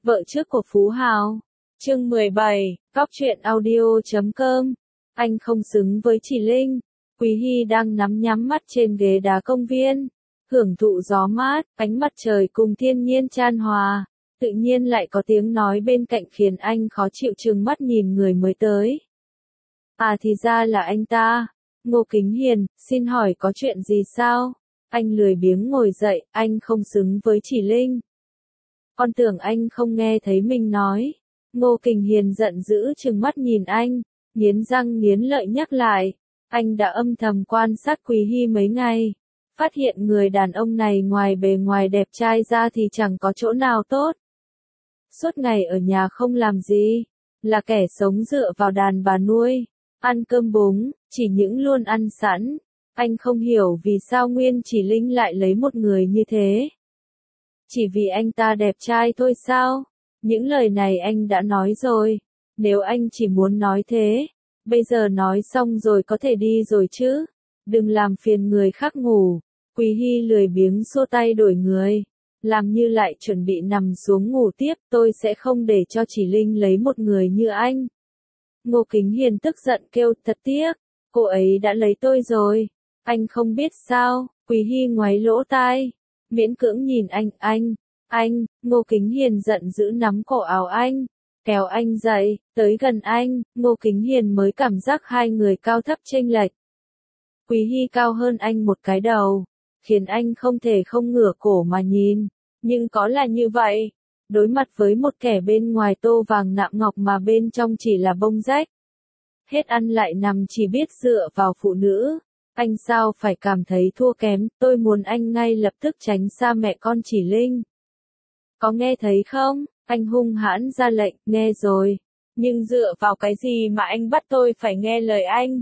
Vợ trước của Phú Hào. Chương 17, Góc truyện audio.com. Anh không xứng với chị Linh. Quý Hy đang nhắm mắt trên ghế đá công viên, hưởng thụ gió mát, ánh mặt trời cùng thiên nhiên chan hòa. Tự nhiên lại có tiếng nói bên cạnh khiến anh khó chịu trừng mắt nhìn người mới tới. À thì ra là anh ta. Ngô Kính Hiền, xin hỏi có chuyện gì sao? Anh lười biếng ngồi dậy, anh không xứng với chị Linh. Con tưởng anh không nghe thấy mình nói. Ngô Kính Hiền giận dữ trừng mắt nhìn anh, nghiến răng nghiến lợi nhắc lại. Anh đã âm thầm quan sát Quý Hy mấy ngày, phát hiện người đàn ông này ngoài bề ngoài đẹp trai ra thì chẳng có chỗ nào tốt. Suốt ngày ở nhà không làm gì, là kẻ sống dựa vào đàn bà nuôi, ăn cơm búng, chỉ những luôn ăn sẵn. Anh không hiểu vì sao Nguyên Chỉ Linh lại lấy một người như thế. Chỉ vì anh ta đẹp trai thôi sao? Những lời này anh đã nói rồi. Nếu anh chỉ muốn nói thế, bây giờ nói xong rồi có thể đi rồi chứ. Đừng làm phiền người khác ngủ. Quý Hy lười biếng xua tay đổi người. Làm như lại chuẩn bị nằm xuống ngủ tiếp. Tôi sẽ không để cho Chỉ Linh lấy một người như anh. Ngô Kính Hiền tức giận kêu thật tiếc. Cô ấy đã lấy tôi rồi. Anh không biết sao. Quý Hy ngoáy lỗ tai, miễn cưỡng nhìn anh, Ngô Kính Hiền giận dữ nắm cổ áo anh, kéo anh dậy, tới gần anh. Ngô Kính Hiền mới cảm giác hai người cao thấp chênh lệch. Quý Hy cao hơn anh một cái đầu, khiến anh không thể không ngửa cổ mà nhìn, nhưng có là như vậy, đối mặt với một kẻ bên ngoài tô vàng nạm ngọc mà bên trong chỉ là bông rách. Hết ăn lại nằm chỉ biết dựa vào phụ nữ. Anh sao phải cảm thấy thua kém, tôi muốn anh ngay lập tức tránh xa mẹ con Chỉ Linh. Có nghe thấy không? Anh hung hãn ra lệnh, nghe rồi. Nhưng dựa vào cái gì mà anh bắt tôi phải nghe lời anh?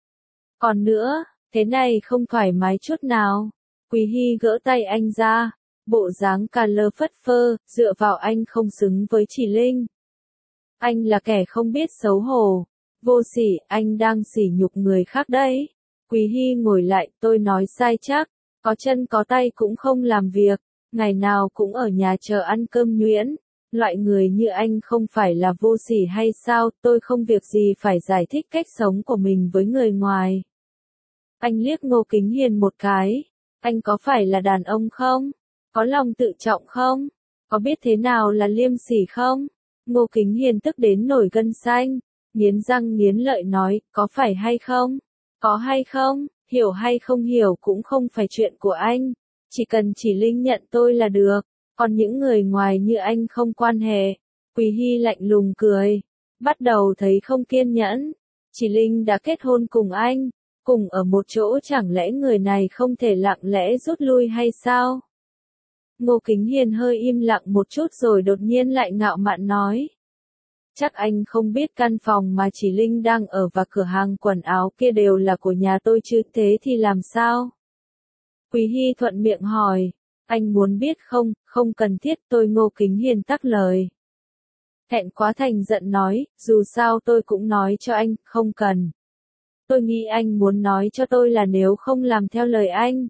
Còn nữa, thế này không thoải mái chút nào. Quý Hy gỡ tay anh ra, bộ dáng cà lơ phất phơ, dựa vào anh không xứng với Chỉ Linh. Anh là kẻ không biết xấu hổ, vô sỉ, anh đang sỉ nhục người khác đấy. Quý Hy ngồi lại, tôi nói sai chắc, có chân có tay cũng không làm việc, ngày nào cũng ở nhà chờ ăn cơm nhuyễn, loại người như anh không phải là vô sỉ hay sao, tôi không việc gì phải giải thích cách sống của mình với người ngoài. Anh liếc Ngô Kính Hiền một cái, anh có phải là đàn ông không? Có lòng tự trọng không? Có biết thế nào là liêm sỉ không? Ngô Kính Hiền tức đến nổi gân xanh, nghiến răng nghiến lợi nói, có phải hay không? Có hay không, hiểu hay không hiểu cũng không phải chuyện của anh. Chỉ cần Chỉ Linh nhận tôi là được. Còn những người ngoài như anh không quan hệ. Quý Hy lạnh lùng cười. Bắt đầu thấy không kiên nhẫn. Chỉ Linh đã kết hôn cùng anh. Cùng ở một chỗ chẳng lẽ người này không thể lặng lẽ rút lui hay sao? Ngô Kính Hiền hơi im lặng một chút rồi đột nhiên lại ngạo mạn nói. Chắc anh không biết căn phòng mà Chỉ Linh đang ở và cửa hàng quần áo kia đều là của nhà tôi chứ, thế thì làm sao? Quý Hy thuận miệng hỏi, anh muốn biết không? Không cần thiết, tôi Ngô Kính Hiền tắc lời. Hẹn quá thành giận nói, dù sao tôi cũng nói cho anh, không cần. Tôi nghĩ anh muốn nói cho tôi là nếu không làm theo lời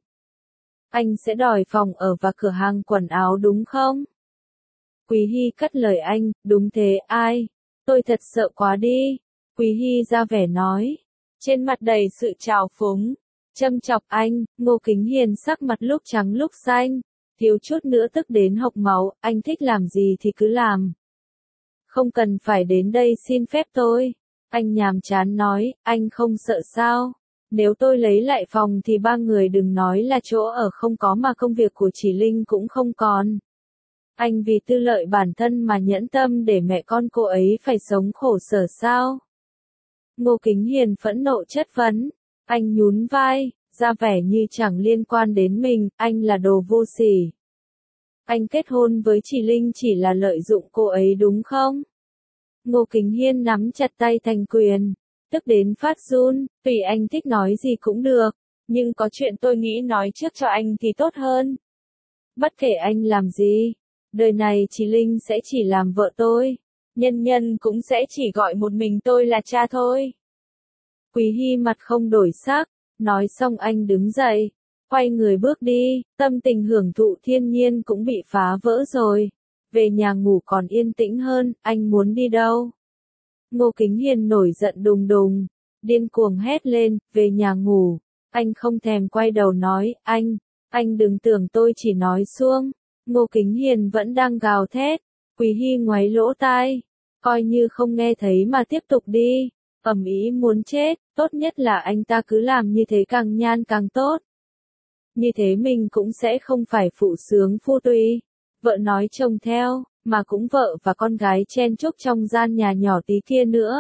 anh sẽ đòi phòng ở và cửa hàng quần áo đúng không? Quý Hy cắt lời anh, đúng thế, ai? Tôi thật sợ quá đi. Quý Hy ra vẻ nói, trên mặt đầy sự trào phúng, châm chọc anh. Ngô Kính Hiền sắc mặt lúc trắng lúc xanh, thiếu chút nữa tức đến hộc máu, anh thích làm gì thì cứ làm. Không cần phải đến đây xin phép tôi. Anh nhàm chán nói, anh không sợ sao? Nếu tôi lấy lại phòng thì ba người đừng nói là chỗ ở không có mà công việc của Chỉ Linh cũng không còn. Anh vì tư lợi bản thân mà nhẫn tâm để mẹ con cô ấy phải sống khổ sở sao? Ngô Kính Hiền phẫn nộ chất vấn. Anh nhún vai, ra vẻ như chẳng liên quan đến mình, anh là đồ vô sỉ. Anh kết hôn với Chỉ Linh chỉ là lợi dụng cô ấy đúng không? Ngô Kính Hiền nắm chặt tay thành quyền, tức đến phát run, tùy anh thích nói gì cũng được, nhưng có chuyện tôi nghĩ nói trước cho anh thì tốt hơn. Bất kể anh làm gì, đời này Chỉ Linh sẽ chỉ làm vợ tôi, nhân nhân cũng sẽ chỉ gọi một mình tôi là cha thôi. Quý Hy mặt không đổi sắc, nói xong anh đứng dậy, quay người bước đi, tâm tình hưởng thụ thiên nhiên cũng bị phá vỡ rồi. về nhà ngủ còn yên tĩnh hơn, anh muốn đi đâu? Ngô Kính Hiền nổi giận đùng đùng, điên cuồng hét lên, về nhà ngủ. Anh không thèm quay đầu nói, anh đừng tưởng tôi chỉ nói suông. Ngô Kính Hiền vẫn đang gào thét, Quý Hy ngoáy lỗ tai, coi như không nghe thấy mà tiếp tục đi, ầm ĩ muốn chết, tốt nhất là anh ta cứ làm như thế càng nhan càng tốt. Như thế mình cũng sẽ không phải phụ sướng phu tùy, vợ nói chồng theo, mà cũng vợ và con gái chen chúc trong gian nhà nhỏ tí kia nữa.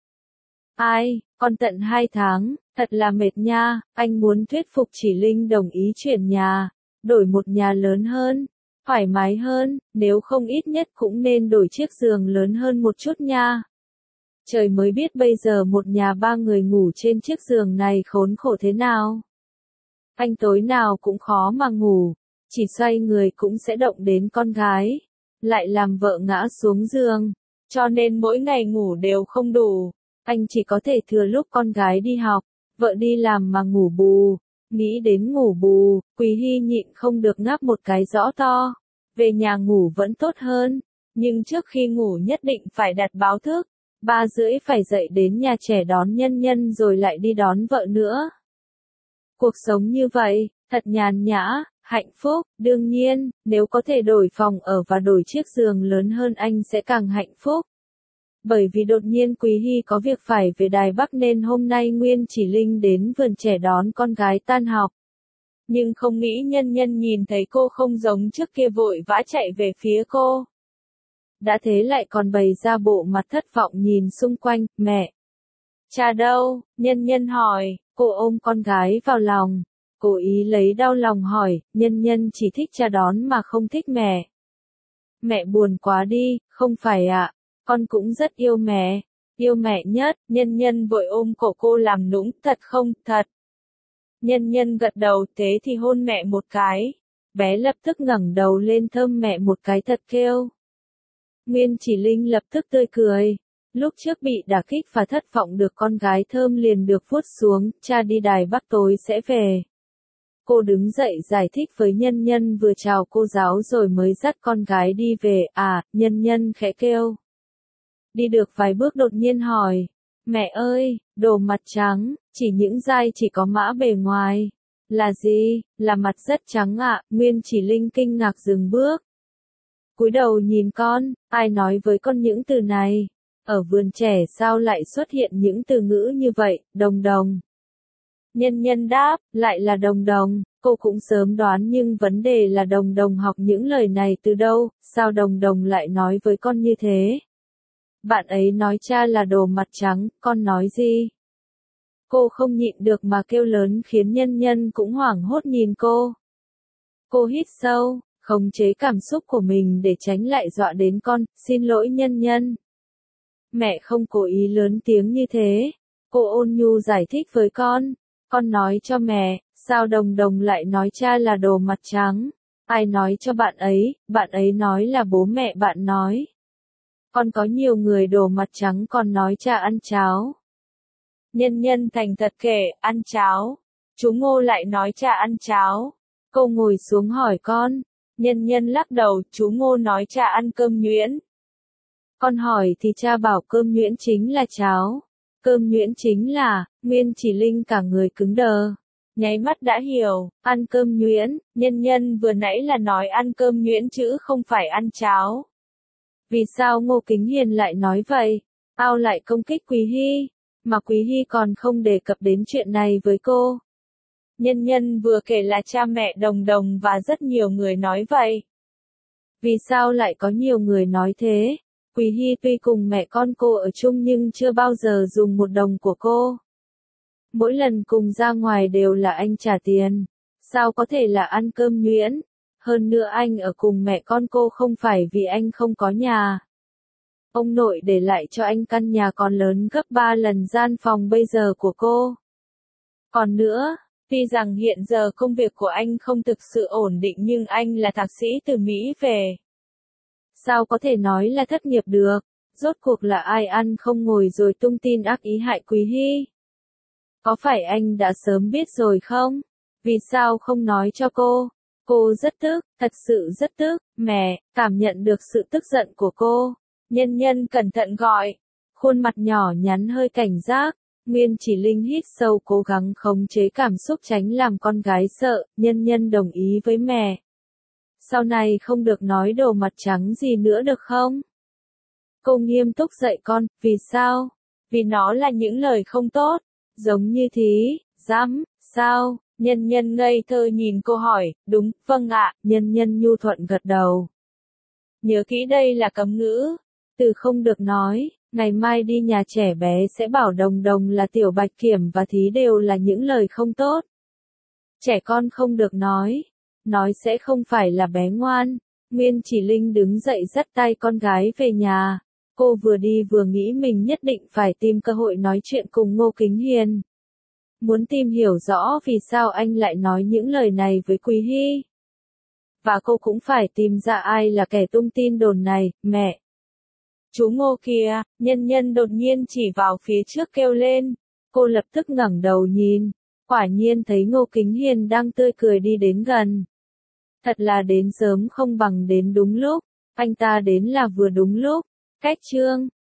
Ai, còn tận 2 tháng, thật là mệt nha, anh muốn thuyết phục Chỉ Linh đồng ý chuyển nhà, đổi một nhà lớn hơn, thoải mái hơn, nếu không ít nhất cũng nên đổi chiếc giường lớn hơn một chút nha. Trời mới biết bây giờ một nhà 3 người ngủ trên chiếc giường này khốn khổ thế nào. Anh tối nào cũng khó mà ngủ, chỉ xoay người cũng sẽ động đến con gái, lại làm vợ ngã xuống giường, cho nên mỗi ngày ngủ đều không đủ. Anh chỉ có thể thừa lúc con gái đi học, vợ đi làm mà ngủ bù. Nghĩ đến ngủ bù, Quý Hy nhịn không được ngáp một cái rõ to. Về nhà ngủ vẫn tốt hơn, nhưng trước khi ngủ nhất định phải đặt báo thức. 3:30 phải dậy đến nhà trẻ đón Nhân Nhân rồi lại đi đón vợ nữa. Cuộc sống như vậy, thật nhàn nhã, hạnh phúc, đương nhiên, nếu có thể đổi phòng ở và đổi chiếc giường lớn hơn anh sẽ càng hạnh phúc. Bởi vì đột nhiên Quý Hy có việc phải về Đài Bắc nên hôm nay Nguyên Chỉ Linh đến vườn trẻ đón con gái tan học. Nhưng không nghĩ Nhân Nhân nhìn thấy cô không giống trước kia vội vã chạy về phía cô. Đã thế lại còn bày ra bộ mặt thất vọng nhìn xung quanh, mẹ. Cha đâu? Nhân Nhân hỏi, cô ôm con gái vào lòng. Cố ý lấy đau lòng hỏi, Nhân Nhân chỉ thích cha đón mà không thích mẹ. Mẹ buồn quá đi, không phải ạ. Con cũng rất yêu mẹ nhất. Nhân Nhân vội ôm cổ cô làm nũng, thật không, thật. Nhân Nhân gật đầu, thế thì hôn mẹ một cái. Bé lập tức ngẩng đầu lên thơm mẹ một cái thật kêu. Nguyên Chỉ Linh lập tức tươi cười. Lúc trước bị đả kích và thất vọng được con gái thơm liền được vuốt xuống, cha đi Đài Bắc tối sẽ về. Cô đứng dậy giải thích với Nhân Nhân vừa chào cô giáo rồi mới dắt con gái đi về, Nhân Nhân khẽ kêu. Đi được vài bước đột nhiên hỏi, mẹ ơi, đồ mặt trắng, chỉ những dai chỉ có mã bề ngoài. Là gì? Là mặt rất trắng ạ. Nguyên Chỉ Linh kinh ngạc dừng bước. Cúi đầu nhìn con, ai nói với con những từ này? Ở vườn trẻ sao lại xuất hiện những từ ngữ như vậy, đồng đồng? Nhân Nhân đáp, lại là đồng đồng, cô cũng sớm đoán nhưng vấn đề là đồng đồng học những lời này từ đâu, sao đồng đồng lại nói với con như thế? Bạn ấy nói cha là đồ mặt trắng, con nói gì? Cô không nhịn được mà kêu lớn khiến Nhân Nhân cũng hoảng hốt nhìn cô. Cô hít sâu, khống chế cảm xúc của mình để tránh lại dọa đến con, xin lỗi Nhân Nhân. Mẹ không cố ý lớn tiếng như thế. Cô ôn nhu giải thích với con nói cho mẹ, sao đồng đồng lại nói cha là đồ mặt trắng? Ai nói cho bạn ấy nói là bố mẹ bạn nói. Con có nhiều người đồ mặt trắng còn nói cha ăn cháo. Nhân Nhân thành thật kể, ăn cháo. Chú Ngô lại nói cha ăn cháo. Cô ngồi xuống hỏi con. Nhân Nhân lắc đầu, chú Ngô nói cha ăn cơm nhuyễn. Con hỏi thì cha bảo cơm nhuyễn chính là cháo. Cơm nhuyễn chính là, Nguyên Chỉ Linh cả người cứng đờ. Nháy mắt đã hiểu, ăn cơm nhuyễn, Nhân Nhân vừa nãy là nói ăn cơm nhuyễn chứ không phải ăn cháo. Vì sao Ngô Kính Hiền lại nói vậy? Ao lại công kích Quý Hy, mà Quý Hy còn không đề cập đến chuyện này với cô. Nhân Nhân vừa kể là cha mẹ đồng đồng và rất nhiều người nói vậy. Vì sao lại có nhiều người nói thế? Quý Hy tuy cùng mẹ con cô ở chung nhưng chưa bao giờ dùng một đồng của cô. Mỗi lần cùng ra ngoài đều là anh trả tiền. Sao có thể là ăn cơm nhuyễn? Hơn nữa anh ở cùng mẹ con cô không phải vì anh không có nhà. Ông nội để lại cho anh căn nhà còn lớn gấp 3 lần gian phòng bây giờ của cô. Còn nữa, tuy rằng hiện giờ công việc của anh không thực sự ổn định nhưng anh là thạc sĩ từ Mỹ về. Sao có thể nói là thất nghiệp được? Rốt cuộc là ai ăn không ngồi rồi tung tin ác ý hại Quý Hy? Có phải anh đã sớm biết rồi không? Vì sao không nói cho cô? Cô rất tức, thật sự rất tức, mẹ, cảm nhận được sự tức giận của cô. Nhân Nhân cẩn thận gọi, khuôn mặt nhỏ nhắn hơi cảnh giác. Nguyên Chỉ Linh hít sâu cố gắng khống chế cảm xúc tránh làm con gái sợ, Nhân Nhân đồng ý với mẹ. Sau này không được nói đồ mặt trắng gì nữa được không? Cô nghiêm túc dạy con, vì sao? Vì nó là những lời không tốt, giống như thí, dám, sao? Nhân Nhân ngây thơ nhìn cô hỏi, đúng, vâng ạ, Nhân Nhân nhu thuận gật đầu. Nhớ kỹ đây là cấm ngữ, từ không được nói, ngày mai đi nhà trẻ bé sẽ bảo Đồng Đồng là Tiểu Bạch Kiểm và Thí đều là những lời không tốt. Trẻ con không được nói sẽ không phải là bé ngoan. Nguyên Chỉ Linh đứng dậy dắt tay con gái về nhà. Cô vừa đi vừa nghĩ mình nhất định phải tìm cơ hội nói chuyện cùng Ngô Kính Hiền. Muốn tìm hiểu rõ vì sao anh lại nói những lời này với Quý Hy. Và cô cũng phải tìm ra ai là kẻ tung tin đồn này, mẹ. Chú Ngô kìa, Nhân Nhân đột nhiên chỉ vào phía trước kêu lên. Cô lập tức ngẩng đầu nhìn. Quả nhiên thấy Ngô Kính Hiền đang tươi cười đi đến gần. Thật là đến sớm không bằng đến đúng lúc. Anh ta đến là vừa đúng lúc. Cách chương